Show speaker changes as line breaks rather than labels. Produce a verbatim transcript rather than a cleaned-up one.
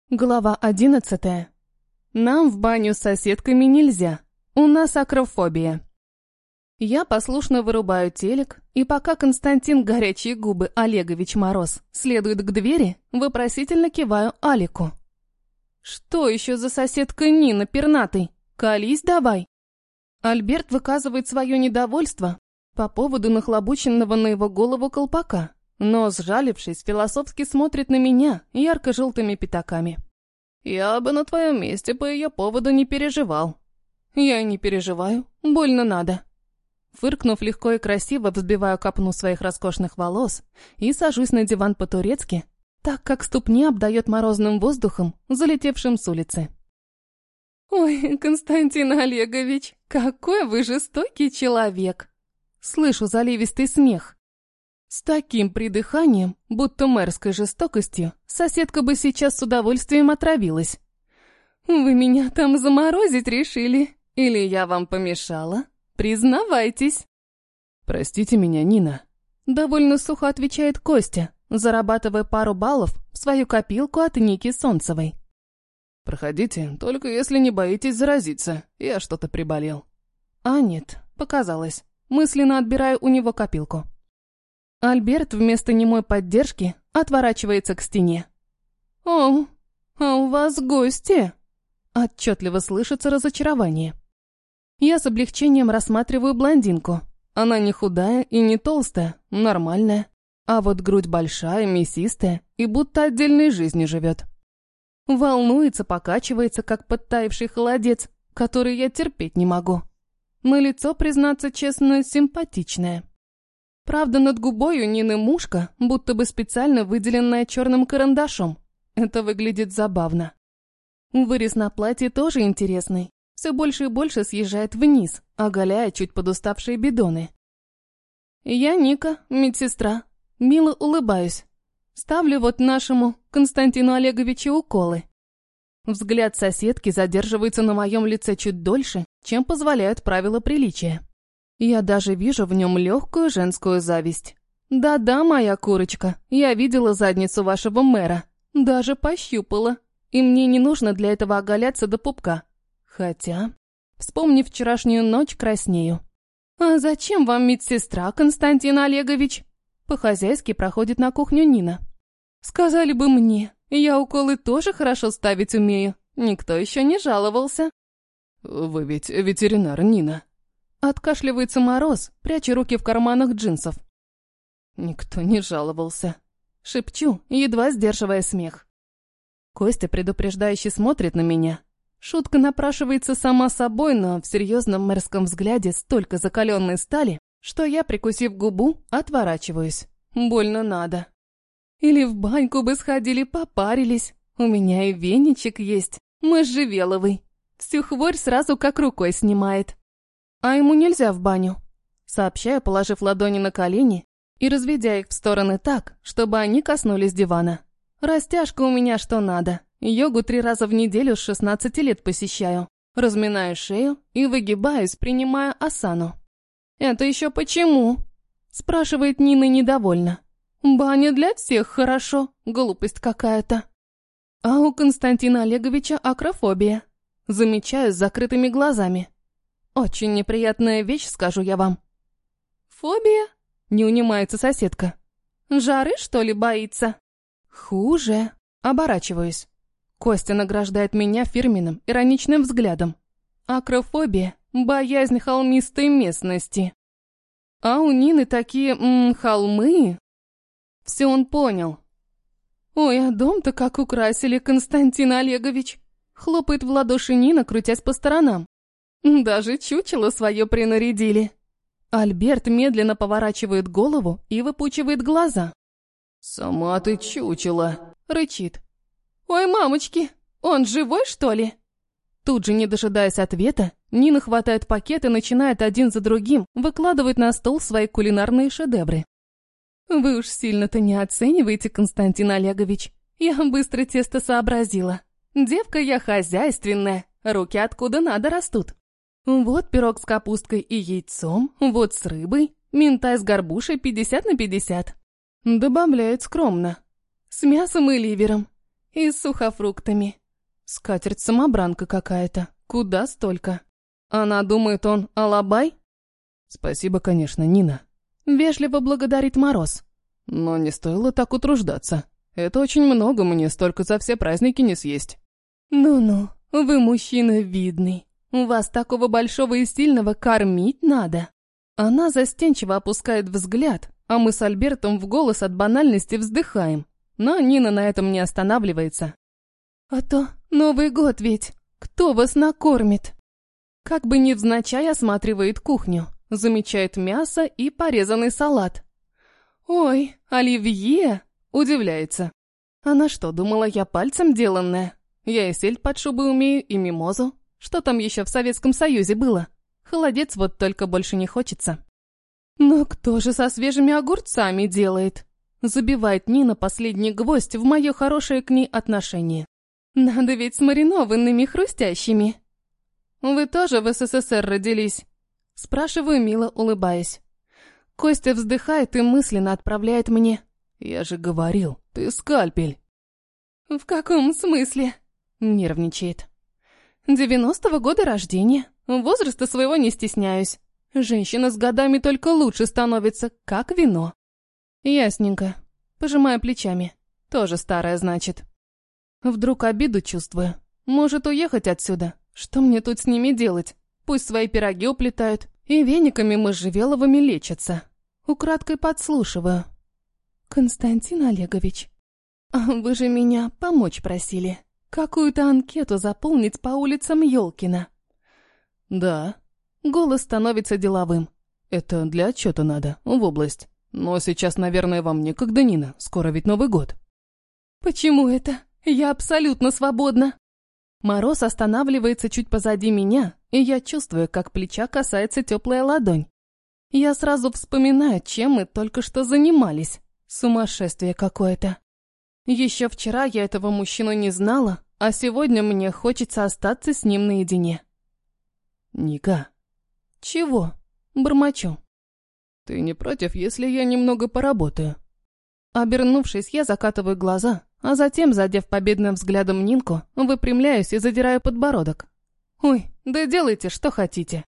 Глава одиннадцатая. Нам в баню с соседками нельзя. У нас акрофобия. Я послушно вырубаю телек, и пока Константин Горячие Губы Олегович Мороз следует к двери, вопросительно киваю Алику. «Что еще за соседка Нина пернатый? Колись давай!» Альберт выказывает свое недовольство по поводу нахлобученного на его голову колпака, но, сжалившись, философски смотрит на меня ярко-желтыми пятаками. «Я бы на твоем месте по ее поводу не переживал». «Я и не переживаю, больно надо». Фыркнув легко и красиво, взбиваю копну своих роскошных волос и сажусь на диван по-турецки, так как ступни обдает морозным воздухом, залетевшим с улицы. «Ой, Константин Олегович, какой вы жестокий человек!» Слышу заливистый смех. С таким придыханием, будто мэрской жестокостью, соседка бы сейчас с удовольствием отравилась. «Вы меня там заморозить решили? Или я вам помешала? Признавайтесь!»
«Простите меня, Нина»,
— довольно сухо отвечает Костя, зарабатывая пару баллов в свою копилку от Ники Солнцевой.
«Проходите, только если не боитесь заразиться. Я что-то приболел».
А нет, показалось. Мысленно отбираю у него копилку. Альберт вместо немой поддержки отворачивается к стене. «О, а у вас гости?» Отчетливо слышится разочарование. Я с облегчением рассматриваю блондинку. Она не худая и не толстая, нормальная. А вот грудь большая, мясистая и будто отдельной жизнью живет. Волнуется, покачивается, как подтаявший холодец, который я терпеть не могу. На лицо, признаться честно, симпатичное. Правда, над губой у Нины мушка, будто бы специально выделенная черным карандашом. Это выглядит забавно. Вырез на платье тоже интересный. Все больше и больше съезжает вниз, оголяя чуть подуставшие бидоны. Я Ника, медсестра. Мило улыбаюсь. Ставлю вот нашему Константину Олеговичу уколы. Взгляд соседки задерживается на моем лице чуть дольше, чем позволяют правила приличия. Я даже вижу в нем легкую женскую зависть. Да-да, моя курочка, я видела задницу вашего мэра. Даже пощупала. И мне не нужно для этого оголяться до пупка. Хотя, вспомнив вчерашнюю ночь, краснею. «А зачем вам медсестра, Константин Олегович?» По-хозяйски проходит на кухню Нина. «Сказали бы мне, я уколы тоже хорошо ставить умею. Никто еще не жаловался».
«Вы ведь ветеринар, Нина».
Откашливается Мороз, пряча руки в карманах джинсов. «Никто не жаловался». Шепчу, едва сдерживая смех. Костя предупреждающе смотрит на меня. Шутка напрашивается сама собой, но в серьезном мэрском взгляде столько закаленной стали, что я, прикусив губу, отворачиваюсь. Больно надо. Или в баньку бы сходили, попарились. У меня и веничек есть, можжевеловый. Всю хворь сразу как рукой снимает. А ему нельзя в баню. Сообщаю, положив ладони на колени и разведя их в стороны так, чтобы они коснулись дивана. Растяжка у меня что надо. Йогу три раза в неделю с шестнадцати лет посещаю. Разминаю шею и выгибаюсь, принимая асану. «Это еще почему?» Спрашивает Нина недовольно. «Баня для всех хорошо, глупость какая-то». А у Константина Олеговича акрофобия. Замечаю с закрытыми глазами. Очень неприятная вещь, скажу я вам. «Фобия?» Не унимается соседка. «Жары, что ли, боится?» «Хуже». Оборачиваюсь. Костя награждает меня фирменным, ироничным взглядом. Акрофобия – боязнь холмистой местности. А у Нины такие, м, холмы. Все он понял. «Ой, а дом-то как украсили, Константин Олегович!» Хлопает в ладоши Нина, крутясь по сторонам. «Даже чучело свое принарядили». Альберт медленно поворачивает голову и выпучивает глаза.
«Сама ты чучело!»
— рычит. «Ой, мамочки, он живой, что ли?» Тут же, не дожидаясь ответа, Нина хватает пакет и начинает один за другим выкладывать на стол свои кулинарные шедевры. «Вы уж сильно-то не оцениваете, Константин Олегович. Я быстро тесто сообразила. Девка я хозяйственная, руки откуда надо растут. Вот пирог с капусткой и яйцом, вот с рыбой, минтай с горбушей пятьдесят на пятьдесят. Добавляет скромно. С мясом и ливером. И с сухофруктами. Скатерть-самобранка какая-то. Куда столько? Она думает, он алабай?
Спасибо, конечно, Нина.
Вежливо благодарит Мороз.
Но не стоило так утруждаться. Это очень много, мне столько за все праздники не съесть.
Ну-ну, вы мужчина видный. У вас такого большого и сильного кормить надо. Она застенчиво опускает взгляд, а мы с Альбертом в голос от банальности вздыхаем. Но Нина на этом не останавливается. А то Новый год ведь. Кто вас накормит? Как бы невзначай осматривает кухню. Замечает мясо и порезанный салат. «Ой, оливье!» – удивляется. Она что, думала, я пальцем деланная? Я и сельдь под шубой умею, и мимозу. Что там еще в Советском Союзе было? Холодец вот только больше не хочется. Но кто же со свежими огурцами делает? Забивает Нина последний гвоздь в мое хорошее к ней отношение. Надо ведь с маринованными хрустящими. Вы тоже в СССР родились? Спрашиваю, мило улыбаясь. Костя вздыхает и мысленно отправляет мне.
Я же говорил, ты скальпель.
В каком смысле? Нервничает. Девяностого года рождения. Возраста своего не стесняюсь. Женщина с годами только лучше становится, как вино. Ясненько. Пожимаю плечами. Тоже старая, значит. Вдруг обиду чувствую. Может уехать отсюда? Что мне тут с ними делать? Пусть свои пироги уплетают, и вениками можжевеловыми лечатся. Украдкой подслушиваю. Константин Олегович, вы же меня помочь просили. Какую-то анкету заполнить по улицам Ёлкина.
Да.
Голос становится деловым.
Это для отчета надо, в область. Но сейчас, наверное, вам некогда, Нина. Скоро ведь Новый год.
Почему это? Я абсолютно свободна. Мороз останавливается чуть позади меня, и я чувствую, как плеча касается теплая ладонь. Я сразу вспоминаю, чем мы только что занимались. Сумасшествие какое-то. Еще вчера я этого мужчину не знала, а сегодня мне хочется остаться с ним наедине.
Ника.
Чего? Бормочу.
Ты не против, если я немного поработаю?
Обернувшись, я закатываю глаза, а затем, задев победным взглядом Нинку, выпрямляюсь и задираю подбородок. Ой, да делайте, что хотите.